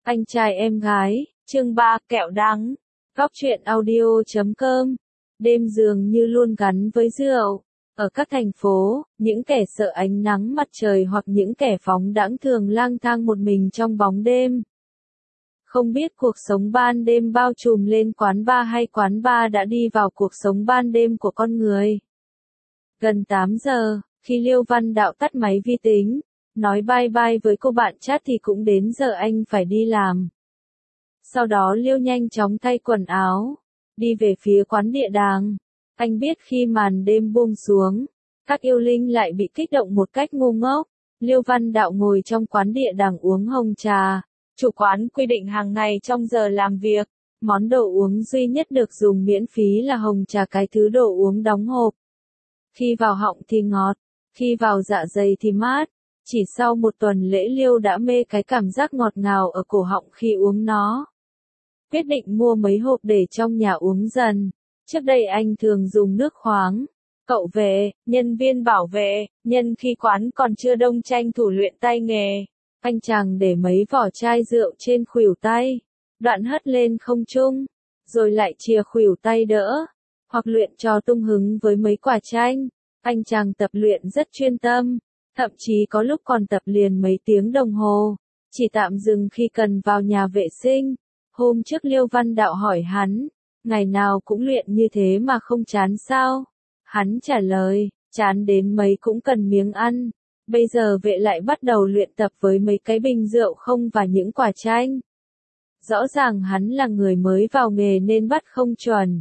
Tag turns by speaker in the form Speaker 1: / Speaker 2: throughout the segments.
Speaker 1: Anh trai em gái, chương 3, kẹo đắng. Góc truyện audio.com. Đêm dường như luôn gắn với rượu. Ở các thành phố, những kẻ sợ ánh nắng mặt trời hoặc những kẻ phóng đãng thường lang thang một mình trong bóng đêm. Không biết cuộc sống ban đêm bao trùm lên quán bar hay quán bar đã đi vào cuộc sống ban đêm của con người. Gần 8 giờ, khi Liêu Văn Đạo tắt máy vi tính, nói bye bye với cô bạn chat thì cũng đến giờ anh phải đi làm. Sau đó Liêu nhanh chóng thay quần áo, đi về phía quán địa đàng. Anh biết khi màn đêm buông xuống, các yêu linh lại bị kích động một cách ngu ngốc. Liêu Văn Đạo ngồi trong quán địa đàng uống hồng trà. Chủ quán quy định hàng ngày trong giờ làm việc, món đồ uống duy nhất được dùng miễn phí là hồng trà, cái thứ đồ uống đóng hộp. Khi vào họng thì ngọt, khi vào dạ dày thì mát. Chỉ sau một tuần lễ Liêu đã mê cái cảm giác ngọt ngào ở cổ họng khi uống nó. Quyết định mua mấy hộp để trong nhà uống dần. Trước đây anh thường dùng nước khoáng. Cậu vệ, nhân viên bảo vệ, nhân khi quán còn chưa đông tranh thủ luyện tay nghề. Anh chàng để mấy vỏ chai rượu trên khuỷu tay, đoạn hất lên không trung, rồi lại chìa khuỷu tay đỡ, hoặc luyện trò tung hứng với mấy quả chanh. Anh chàng tập luyện rất chuyên tâm, thậm chí có lúc còn tập liền mấy tiếng đồng hồ, chỉ tạm dừng khi cần vào nhà vệ sinh. Hôm trước Liêu Văn Đạo hỏi hắn, ngày nào cũng luyện như thế mà không chán sao? Hắn trả lời, chán đến mấy cũng cần miếng ăn. Bây giờ vệ lại bắt đầu luyện tập với mấy cái bình rượu không và những quả chanh. Rõ ràng hắn là người mới vào nghề nên bắt không chuẩn.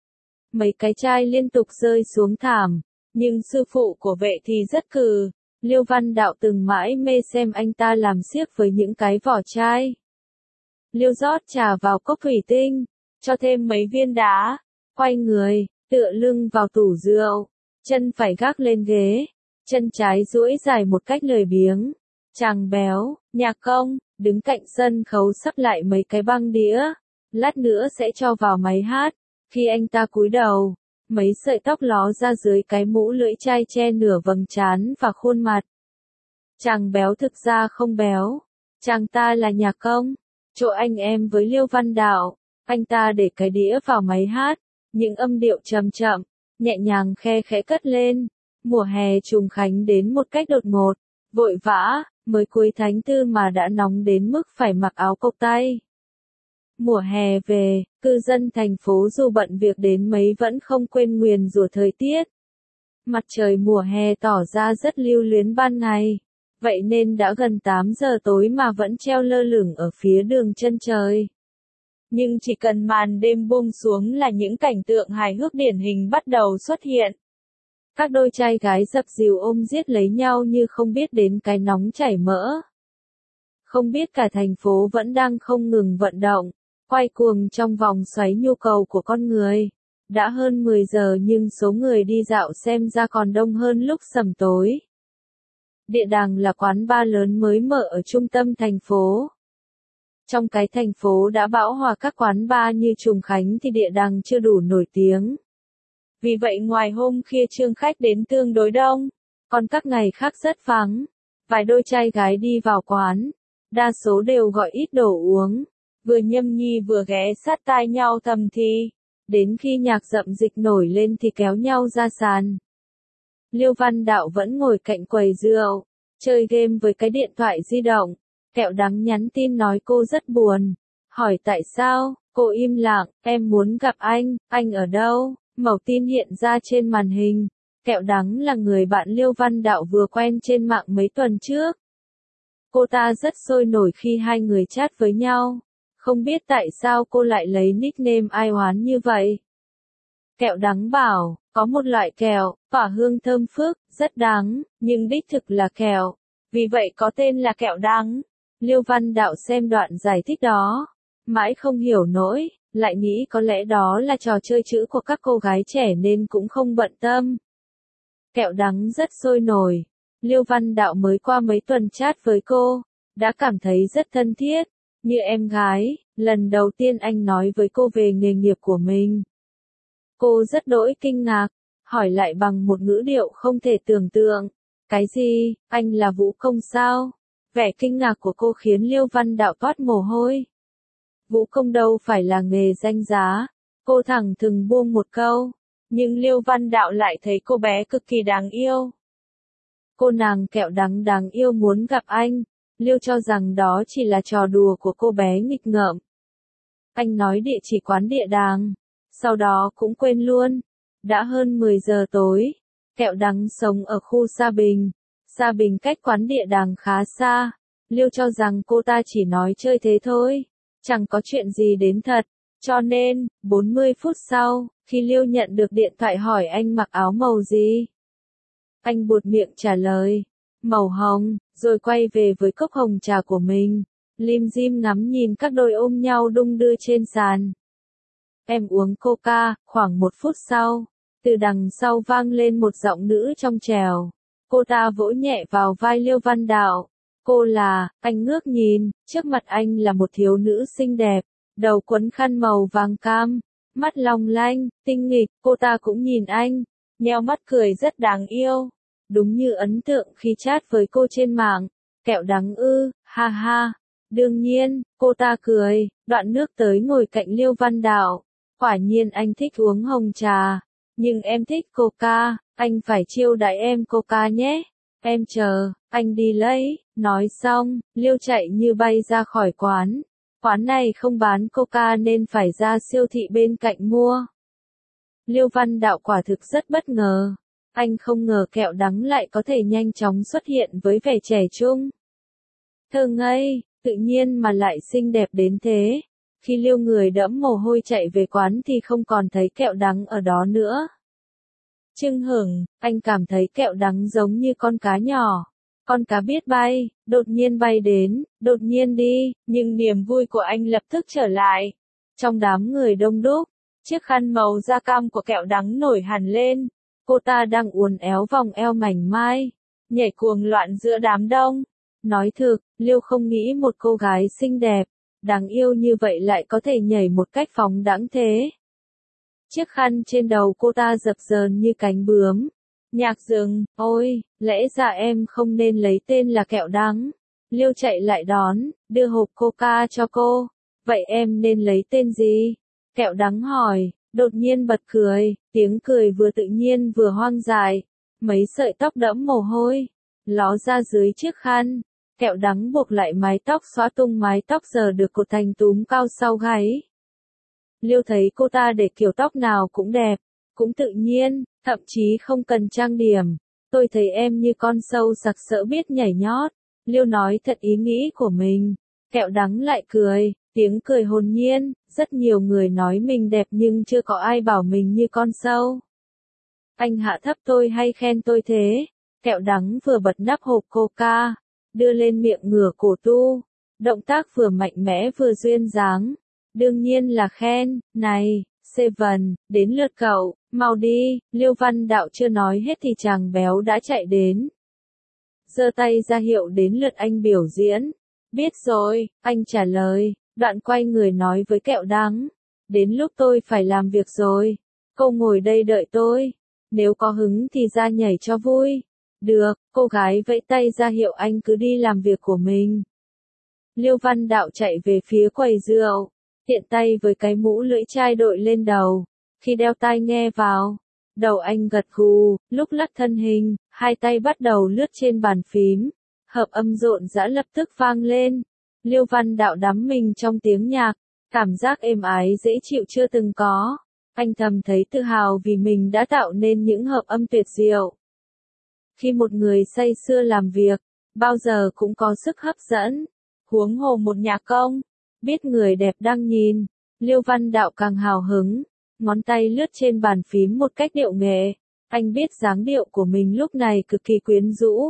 Speaker 1: Mấy cái chai liên tục rơi xuống thảm, nhưng sư phụ của vệ thì rất cừ. Liêu Văn Đạo từng mãi mê xem anh ta làm xiếc với những cái vỏ chai. Liêu rót trà vào cốc thủy tinh, cho thêm mấy viên đá, quay người, tựa lưng vào tủ rượu, chân phải gác lên ghế, chân trái duỗi dài một cách lười biếng. Chàng béo, nhạc công, đứng cạnh sân khấu sắp lại mấy cái băng đĩa, lát nữa sẽ cho vào máy hát. Khi anh ta cúi đầu, mấy sợi tóc ló ra dưới cái mũ lưỡi chai che nửa vầng trán và khuôn mặt. Chàng béo thực ra không béo, chàng ta là nhạc công. Chỗ anh em với Liêu Văn Đạo, anh ta để cái đĩa vào máy hát, những âm điệu chậm chậm, nhẹ nhàng khe khẽ cất lên. Mùa hè trùng khánh đến một cách đột ngột, vội vã, mới cuối tháng 4 mà đã nóng đến mức phải mặc áo cộc tay. Mùa hè về, cư dân thành phố dù bận việc đến mấy vẫn không quên nguyền rủa thời tiết. Mặt trời mùa hè tỏ ra rất lưu luyến ban ngày, vậy nên đã gần 8 giờ tối mà vẫn treo lơ lửng ở phía đường chân trời. Nhưng chỉ cần màn đêm buông xuống là những cảnh tượng hài hước điển hình bắt đầu xuất hiện. Các đôi trai gái dập dìu ôm giết lấy nhau như không biết đến cái nóng chảy mỡ. Không biết cả thành phố vẫn đang không ngừng vận động, quay cuồng trong vòng xoáy nhu cầu của con người. Đã hơn 10 giờ nhưng số người đi dạo xem ra còn đông hơn lúc sẩm tối. Địa đàng là quán bar lớn mới mở ở trung tâm thành phố. Trong cái thành phố đã bão hòa các quán bar như Trùng Khánh thì địa đàng chưa đủ nổi tiếng. Vì vậy ngoài hôm khuya trương khách đến tương đối đông, còn các ngày khác rất vắng. Vài đôi trai gái đi vào quán, đa số đều gọi ít đồ uống, vừa nhâm nhi vừa ghé sát tai nhau thầm thì. Đến khi nhạc rậm dịch nổi lên thì kéo nhau ra sàn. Liêu Văn Đạo vẫn ngồi cạnh quầy rượu, chơi game với cái điện thoại di động. Kẹo đắng nhắn tin nói cô rất buồn. Hỏi tại sao, cô im lặng, em muốn gặp anh ở đâu? Mẩu tin hiện ra trên màn hình. Kẹo đắng là người bạn Liêu Văn Đạo vừa quen trên mạng mấy tuần trước. Cô ta rất sôi nổi khi hai người chat với nhau. Không biết tại sao cô lại lấy nickname ai oán như vậy. Kẹo đắng bảo, có một loại kẹo, tỏa hương thơm phức, rất đắng, nhưng đích thực là kẹo. Vì vậy có tên là kẹo đắng. Liêu Văn Đạo xem đoạn giải thích đó, mãi không hiểu nổi, lại nghĩ có lẽ đó là trò chơi chữ của các cô gái trẻ nên cũng không bận tâm. Kẹo đắng rất sôi nổi. Liêu Văn Đạo mới qua mấy tuần chat với cô, đã cảm thấy rất thân thiết, như em gái. Lần đầu tiên anh nói với cô về nghề nghiệp của mình, cô rất đỗi kinh ngạc, hỏi lại bằng một ngữ điệu không thể tưởng tượng. Cái gì, anh là vũ công sao? Vẻ kinh ngạc của cô khiến Liêu Văn Đạo toát mồ hôi. Vũ công đâu phải là nghề danh giá, cô thẳng thừng buông một câu, nhưng Liêu Văn Đạo lại thấy cô bé cực kỳ đáng yêu. Cô nàng kẹo đắng đáng yêu muốn gặp anh, Liêu cho rằng đó chỉ là trò đùa của cô bé nghịch ngợm. Anh nói địa chỉ quán địa đàng, sau đó cũng quên luôn. Đã hơn 10 giờ tối, kẹo đắng sống ở khu Sa Bình. Sa Bình cách quán địa đàng khá xa, Liêu cho rằng cô ta chỉ nói chơi thế thôi, chẳng có chuyện gì đến thật. Cho nên, 40 phút sau, khi Liêu nhận được điện thoại hỏi anh mặc áo màu gì, anh buột miệng trả lời, màu hồng, rồi quay về với cốc hồng trà của mình. Lim dim ngắm nhìn các đôi ôm nhau đung đưa trên sàn. Em uống coca, khoảng 1 phút sau, từ đằng sau vang lên một giọng nữ trong trẻo. Cô ta vỗ nhẹ vào vai Liêu Văn Đạo. Cô là, anh ngước nhìn, trước mặt anh là một thiếu nữ xinh đẹp, đầu quấn khăn màu vàng cam, mắt long lanh, tinh nghịch, cô ta cũng nhìn anh, nheo mắt cười rất đáng yêu. Đúng như ấn tượng khi chat với cô trên mạng, kẹo đắng ư, ha ha. Đương nhiên, cô ta cười, đoạn nước tới ngồi cạnh Liêu Văn Đạo. Quả nhiên anh thích uống hồng trà, nhưng em thích coca, anh phải chiêu đãi em coca nhé. Em chờ, anh đi lấy. Nói xong, Liêu chạy như bay ra khỏi quán. Quán này không bán coca nên phải ra siêu thị bên cạnh mua. Liêu Văn Đạo quả thực rất bất ngờ. Anh không ngờ kẹo đắng lại có thể nhanh chóng xuất hiện với vẻ trẻ trung, thơ ngây, tự nhiên mà lại xinh đẹp đến thế. Khi Liêu người đẫm mồ hôi chạy về quán thì không còn thấy kẹo đắng ở đó nữa. Chưng hửng, anh cảm thấy kẹo đắng giống như con cá nhỏ. Con cá biết bay, đột nhiên bay đến, đột nhiên đi, nhưng niềm vui của anh lập tức trở lại. Trong đám người đông đúc, chiếc khăn màu da cam của kẹo đắng nổi hẳn lên. Cô ta đang uốn éo vòng eo mảnh mai, nhảy cuồng loạn giữa đám đông. Nói thực, Liêu không nghĩ một cô gái xinh đẹp, đáng yêu như vậy lại có thể nhảy một cách phóng đãng thế. Chiếc khăn trên đầu cô ta dập dờn như cánh bướm. Nhạc dừng, ôi, lẽ ra em không nên lấy tên là kẹo đắng. Liêu chạy lại đón, đưa hộp coca cho cô. Vậy em nên lấy tên gì? Kẹo đắng hỏi, đột nhiên bật cười, tiếng cười vừa tự nhiên vừa hoang dại. Mấy sợi tóc đẫm mồ hôi, ló ra dưới chiếc khăn. Kẹo đắng buộc lại mái tóc xóa tung mái tóc giờ được cột thành túm cao sau gáy. Liêu thấy cô ta để kiểu tóc nào cũng đẹp, cũng tự nhiên, thậm chí không cần trang điểm. Tôi thấy em như con sâu sặc sỡ biết nhảy nhót. Liêu nói thật ý nghĩ của mình. Kẹo đắng lại cười, tiếng cười hồn nhiên. Rất nhiều người nói mình đẹp nhưng chưa có ai bảo mình như con sâu. Anh hạ thấp tôi hay khen tôi thế? Kẹo đắng vừa bật nắp hộp coca, đưa lên miệng ngửa cổ tu. Động tác vừa mạnh mẽ vừa duyên dáng. Đương nhiên là khen. Này, Seven, đến lượt cậu, mau đi. Liêu Văn Đạo chưa nói hết thì chàng béo đã chạy đến, giơ tay ra hiệu đến lượt anh biểu diễn. Biết rồi, anh trả lời, đoạn quay người nói với kẹo đắng. Đến lúc tôi phải làm việc rồi. Cô ngồi đây đợi tôi. Nếu có hứng thì ra nhảy cho vui. Được, cô gái vẫy tay ra hiệu anh cứ đi làm việc của mình. Liêu Văn Đạo chạy về phía quầy rượu, tiện tay với cái mũ lưỡi chai đội lên đầu. Khi đeo tai nghe vào, đầu anh gật gù, lúc lắc thân hình, hai tay bắt đầu lướt trên bàn phím. Hợp âm rộn rã lập tức vang lên. Liêu Văn Đạo đắm mình trong tiếng nhạc, cảm giác êm ái dễ chịu chưa từng có. Anh thầm thấy tự hào vì mình đã tạo nên những hợp âm tuyệt diệu. Khi một người say sưa làm việc, bao giờ cũng có sức hấp dẫn. Huống hồ một nhạc công, biết người đẹp đang nhìn. Liêu Văn Đạo càng hào hứng, ngón tay lướt trên bàn phím một cách điệu nghệ. Anh biết dáng điệu của mình lúc này cực kỳ quyến rũ.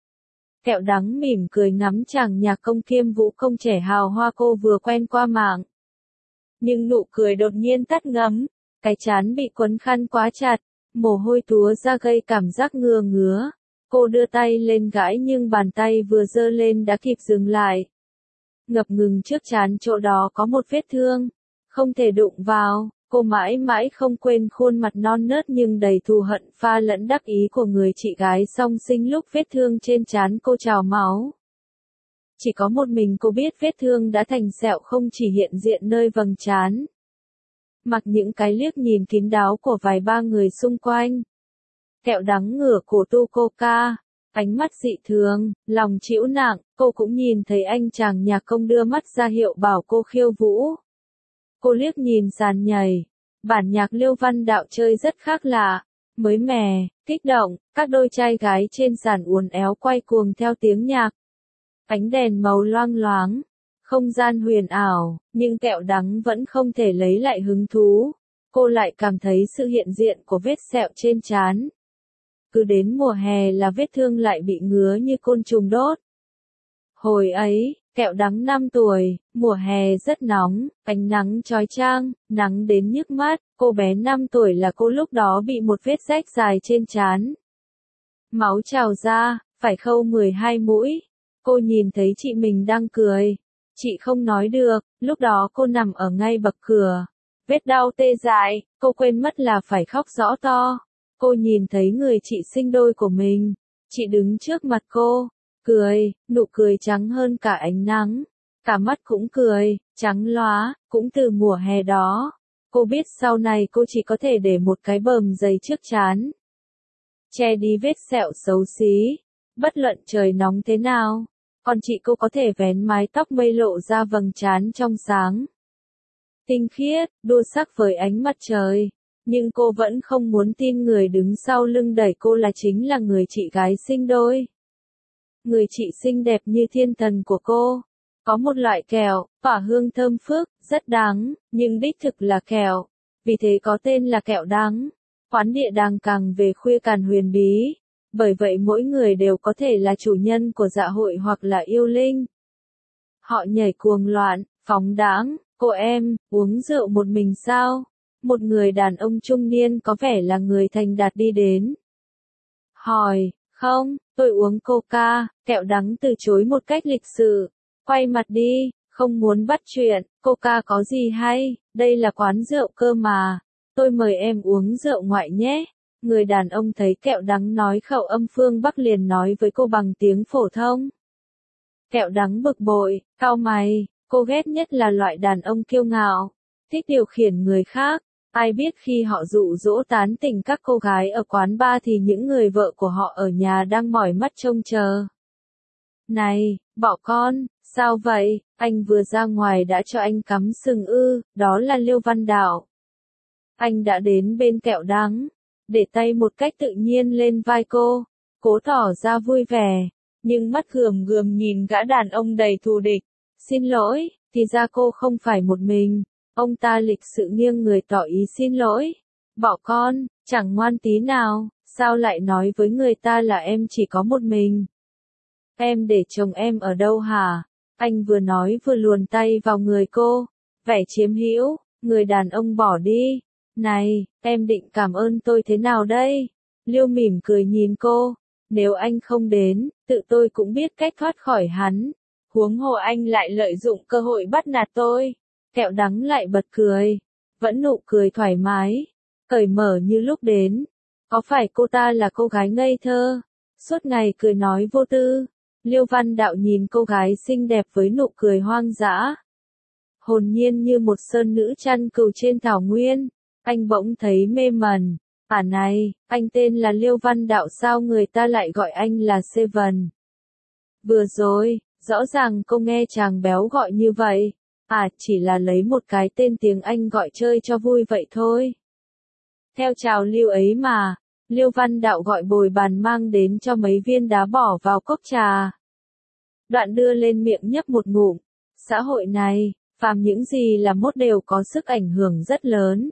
Speaker 1: Kẹo đắng mỉm cười ngắm chàng nhạc công kiêm vũ công trẻ hào hoa cô vừa quen qua mạng. Nhưng nụ cười đột nhiên tắt ngấm, cái trán bị quấn khăn quá chặt, mồ hôi túa ra gây cảm giác ngứa ngứa. Cô đưa tay lên gãi nhưng bàn tay vừa giơ lên đã kịp dừng lại. Ngập ngừng trước trán chỗ đó có một vết thương, không thể đụng vào. Cô mãi mãi không quên khuôn mặt non nớt nhưng đầy thù hận pha lẫn đắc ý của người chị gái song sinh lúc vết thương trên trán cô trào máu. Chỉ có một mình cô biết vết thương đã thành sẹo không chỉ hiện diện nơi vầng trán. Mặc những cái liếc nhìn kín đáo của vài ba người xung quanh. Kẹo đắng ngửa cổ tu coca, ánh mắt dị thường, lòng trĩu nặng, cô cũng nhìn thấy anh chàng nhạc công đưa mắt ra hiệu bảo cô khiêu vũ. Cô liếc nhìn sàn nhảy, bản nhạc Liêu Văn Đạo chơi rất khác lạ, mới mẻ, kích động, các đôi trai gái trên sàn uốn éo quay cuồng theo tiếng nhạc. Ánh đèn màu loang loáng, không gian huyền ảo, nhưng kẹo đắng vẫn không thể lấy lại hứng thú. Cô lại cảm thấy sự hiện diện của vết sẹo trên trán. Cứ đến mùa hè là vết thương lại bị ngứa như côn trùng đốt. Hồi ấy, kẹo đắng 5 tuổi, mùa hè rất nóng, ánh nắng chói chang, nắng đến nhức mắt, cô bé 5 tuổi là cô lúc đó bị một vết rách dài trên trán. Máu trào ra, phải khâu 12 mũi. Cô nhìn thấy chị mình đang cười. Chị không nói được, lúc đó cô nằm ở ngay bậc cửa. Vết đau tê dại, cô quên mất là phải khóc rõ to. Cô nhìn thấy người chị sinh đôi của mình. Chị đứng trước mặt cô, cười, nụ cười trắng hơn cả ánh nắng. Cả mắt cũng cười, trắng lóa, cũng từ mùa hè đó. Cô biết sau này cô chỉ có thể để một cái bờm dày trước trán. Che đi vết sẹo xấu xí. Bất luận trời nóng thế nào, còn chị cô có thể vén mái tóc mây lộ ra vầng trán trong sáng. Tinh khiết, đua sắc với ánh mặt trời. Nhưng cô vẫn không muốn tin người đứng sau lưng đẩy cô là chính là người chị gái sinh đôi. Người chị xinh đẹp như thiên thần của cô. Có một loại kẹo, tỏa hương thơm phức, rất đắng, nhưng đích thực là kẹo. Vì thế có tên là kẹo đắng. Quán địa đàng càng về khuya càng huyền bí. Bởi vậy mỗi người đều có thể là chủ nhân của dạ hội hoặc là yêu linh. Họ nhảy cuồng loạn, phóng đãng, cô em, uống rượu một mình sao? Một người đàn ông trung niên có vẻ là người thành đạt đi đến. Hỏi, không, tôi uống coca, kẹo đắng từ chối một cách lịch sự. Quay mặt đi, không muốn bắt chuyện, coca có gì hay, đây là quán rượu cơ mà. Tôi mời em uống rượu ngoại nhé. Người đàn ông thấy kẹo đắng nói khẩu âm phương Bắc liền nói với cô bằng tiếng phổ thông. Kẹo đắng bực bội, cau mày, cô ghét nhất là loại đàn ông kiêu ngạo, thích điều khiển người khác. Ai biết khi họ dụ dỗ tán tỉnh các cô gái ở quán bar thì những người vợ của họ ở nhà đang mỏi mắt trông chờ. Này, bỏ con, sao vậy, anh vừa ra ngoài đã cho anh cắm sừng ư, đó là Liêu Văn Đạo. Anh đã đến bên kẹo đắng, để tay một cách tự nhiên lên vai cô, cố tỏ ra vui vẻ, nhưng mắt gườm gườm nhìn gã đàn ông đầy thù địch. Xin lỗi, thì ra cô không phải một mình. Ông ta lịch sự nghiêng người tỏ ý xin lỗi. Bỏ con, chẳng ngoan tí nào, sao lại nói với người ta là em chỉ có một mình? Em để chồng em ở đâu hả? Anh vừa nói vừa luồn tay vào người cô, vẻ chiếm hữu, người đàn ông bỏ đi. Này, em định cảm ơn tôi thế nào đây? Liêu mỉm cười nhìn cô, nếu anh không đến, tự tôi cũng biết cách thoát khỏi hắn. Huống hồ anh lại lợi dụng cơ hội bắt nạt tôi. Kẹo đắng lại bật cười, vẫn nụ cười thoải mái, cởi mở như lúc đến. Có phải cô ta là cô gái ngây thơ, suốt ngày cười nói vô tư? Liêu Văn Đạo nhìn cô gái xinh đẹp với nụ cười hoang dã, hồn nhiên như một sơn nữ chăn cừu trên thảo nguyên. Anh bỗng thấy mê mẩn. À này, anh tên là Liêu Văn Đạo sao người ta lại gọi anh là Seven? Vừa rồi, rõ ràng cô nghe chàng béo gọi như vậy. À, chỉ là lấy một cái tên tiếng Anh gọi chơi cho vui vậy thôi. Theo trào lưu ấy mà, Liêu Văn Đạo gọi bồi bàn mang đến cho mấy viên đá bỏ vào cốc trà. Đoạn đưa lên miệng nhấp một ngụm. Xã hội này, phàm những gì là mốt đều có sức ảnh hưởng rất lớn.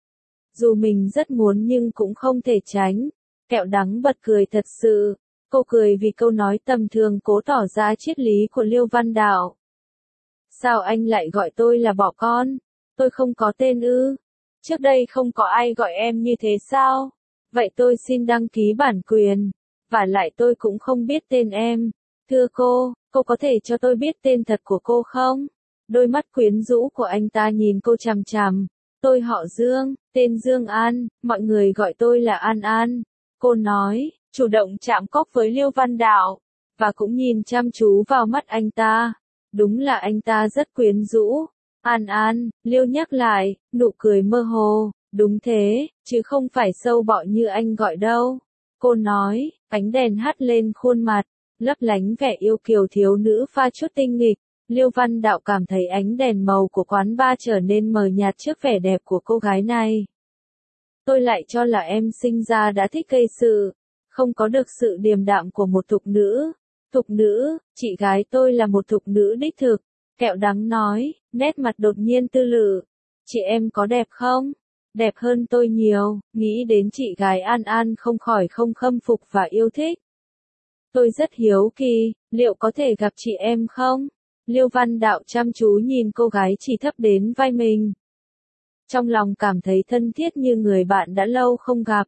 Speaker 1: Dù mình rất muốn nhưng cũng không thể tránh. Kẹo đắng bật cười thật sự. Cô cười vì câu nói tầm thường cố tỏ ra triết lý của Liêu Văn Đạo. Sao anh lại gọi tôi là bỏ con? Tôi không có tên ư? Trước đây không có ai gọi em như thế sao? Vậy tôi xin đăng ký bản quyền. Và lại tôi cũng không biết tên em. Thưa cô có thể cho tôi biết tên thật của cô không? Đôi mắt quyến rũ của anh ta nhìn cô chằm chằm. Tôi họ Dương, tên Dương An, mọi người gọi tôi là An An. Cô nói, chủ động chạm cốc với Liêu Văn Đạo. và cũng nhìn chăm chú vào mắt anh ta. Đúng là anh ta rất quyến rũ. An An, Liêu nhắc lại, nụ cười mơ hồ, đúng thế, chứ không phải sâu bọ như anh gọi đâu. Cô nói, ánh đèn hắt lên khuôn mặt, lấp lánh vẻ yêu kiều thiếu nữ pha chút tinh nghịch. Liêu Văn Đạo cảm thấy ánh đèn màu của quán bar trở nên mờ nhạt trước vẻ đẹp của cô gái này. Tôi lại cho là em sinh ra đã thích gây sự, không có được sự điềm đạm của một thục nữ. Thục nữ, chị gái tôi là một thục nữ đích thực. Kẹo đắng nói, nét mặt đột nhiên tư lự. Chị em có đẹp không? Đẹp hơn tôi nhiều, nghĩ đến chị gái An An không khỏi không khâm phục và yêu thích. Tôi rất hiếu kỳ, liệu có thể gặp chị em không? Liêu Văn Đạo chăm chú nhìn cô gái chỉ thấp đến vai mình. Trong lòng cảm thấy thân thiết như người bạn đã lâu không gặp.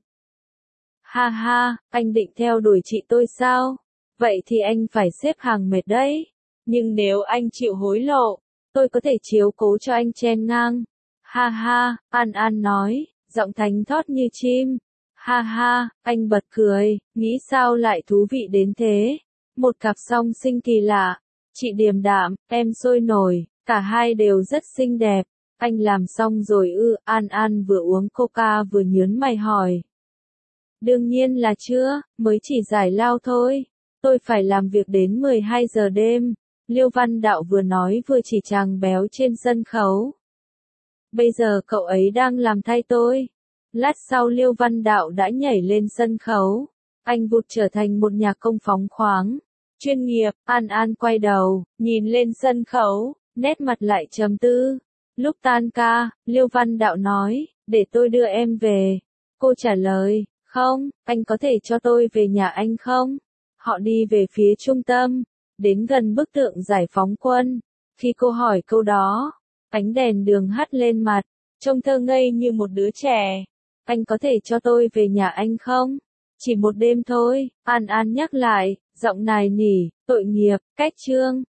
Speaker 1: Ha ha, anh định theo đuổi chị tôi sao? Vậy thì anh phải xếp hàng mệt đấy. Nhưng nếu anh chịu hối lộ, tôi có thể chiếu cố cho anh chen ngang. Ha ha, An An nói, giọng thánh thót như chim. Ha ha, anh bật cười, nghĩ sao lại thú vị đến thế. Một cặp song sinh kỳ lạ. Chị điềm đạm, em sôi nổi, cả hai đều rất xinh đẹp. Anh làm xong rồi ư? An An vừa uống coca vừa nhớn mày hỏi. Đương nhiên là chưa, mới chỉ giải lao thôi. Tôi phải làm việc đến 12 giờ đêm. Liêu Văn Đạo vừa nói vừa chỉ chàng béo trên sân khấu. Bây giờ cậu ấy đang làm thay tôi. Lát sau Liêu Văn Đạo đã nhảy lên sân khấu. Anh vụt trở thành một nhạc công phóng khoáng. Chuyên nghiệp. An An quay đầu, nhìn lên sân khấu, nét mặt lại trầm tư. Lúc tan ca, Liêu Văn Đạo nói, để tôi đưa em về. Cô trả lời, không, anh có thể cho tôi về nhà anh không? Họ đi về phía trung tâm, đến gần bức tượng Giải phóng quân. Khi cô hỏi câu đó, ánh đèn đường hắt lên mặt, trông thơ ngây như một đứa trẻ. Anh có thể cho tôi về nhà anh không? Chỉ một đêm thôi, An An nhắc lại, giọng nài nỉ, tội nghiệp, cách chương.